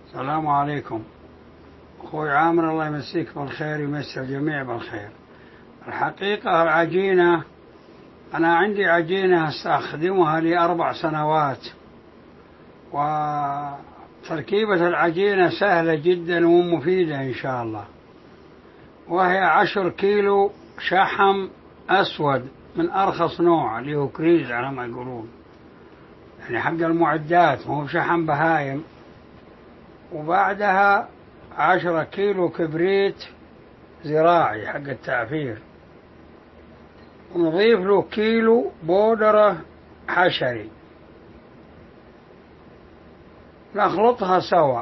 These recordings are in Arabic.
السلام عليكم. أخوي عامر الله يمسيك بالخير ويمسي الجميع بالخير. الحقيقة العجينة، أنا عندي عجينة أستخدمها لي 4 سنوات، وتركيبة العجينة سهلة جدا ومفيدة إن شاء الله. وهي 10 كيلو شحم أسود من أرخص نوع اللي هو كريز على ما يقولون، يعني حق المعدات، مو شحم بهايم. وبعدها 10 كيلو كبريت زراعي حق التعفير، ونضيف له كيلو بودرة حشري، نخلطها سوا.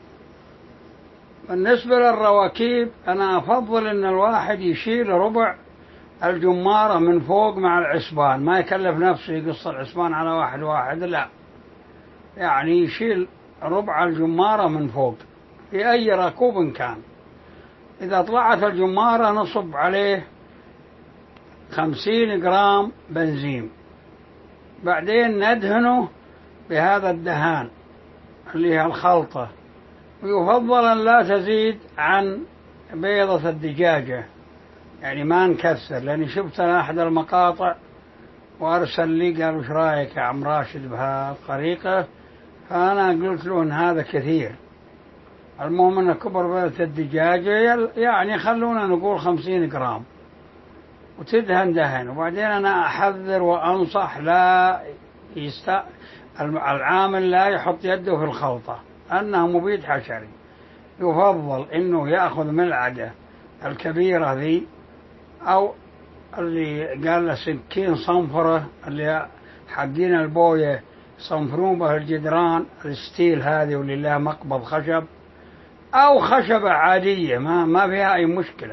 بالنسبة للرواكيب، أنا أفضل أن الواحد يشيل ربع الجمارة من فوق مع العصبان، ما يكلف نفسه يقص العصبان على واحد واحد، لا، يعني يشيل ربع الجمارة من فوق في أي ركوب كان. إذا طلعت الجمارة نصب عليه 50 جرام بنزين، بعدين ندهنه بهذا الدهان اللي هي الخلطة، ويفضل أن لا تزيد عن بيضة الدجاجة، يعني ما نكسر، لأني شفت أنا أحد المقاطع وأرسل لي قال وش رأيك يا عم راشد بهالطريقة، فأنا قلت له إن هذا كثير. المهم أن كبر بيضة الدجاجة يعني خلونا نقول 50 جرام، وتدهن دهن. وبعدين أنا أحذر وأنصح العامل لا يحط يده في الخلطة، أنه مبيد حشري. يفضل أنه يأخذ ملعقة الكبيرة ذي، أو اللي قال له سكين صنفرة اللي حقين البوية صنفرون به الجدران الستيل هذه، واللي لها مقبض خشب، أو خشبة عادية ما فيها أي مشكلة،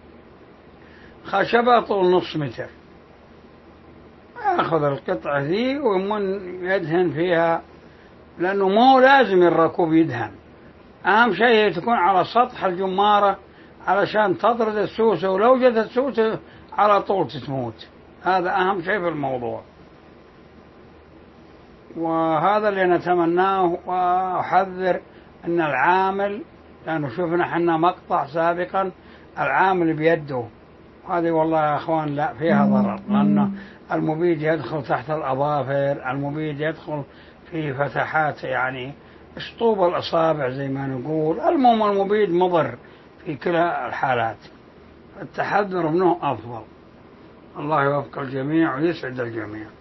خشبة طول 0.5 متر. يأخذ القطعة ذي ومن يدهن فيها، لأنه مو لازم الركوب يدهن، أهم شيء تكون على سطح الجمارة علشان تطرد السوسة، ولو جت السوسة على طول تموت. هذا أهم شيء في الموضوع، وهذا اللي نتمناه. وأحذر أن العامل، لأنه شفنا حنا مقطع سابقا العامل بيده، هذه والله يا أخوان لا فيها ضرر، لأن المبيد يدخل تحت الأظافر، المبيد يدخل في فتحات يعني شطوب الأصابع زي ما نقول. المهم المبيد مضر في كلا الحالات، التحذر منه أفضل. الله يوفق الجميع ويسعد الجميع.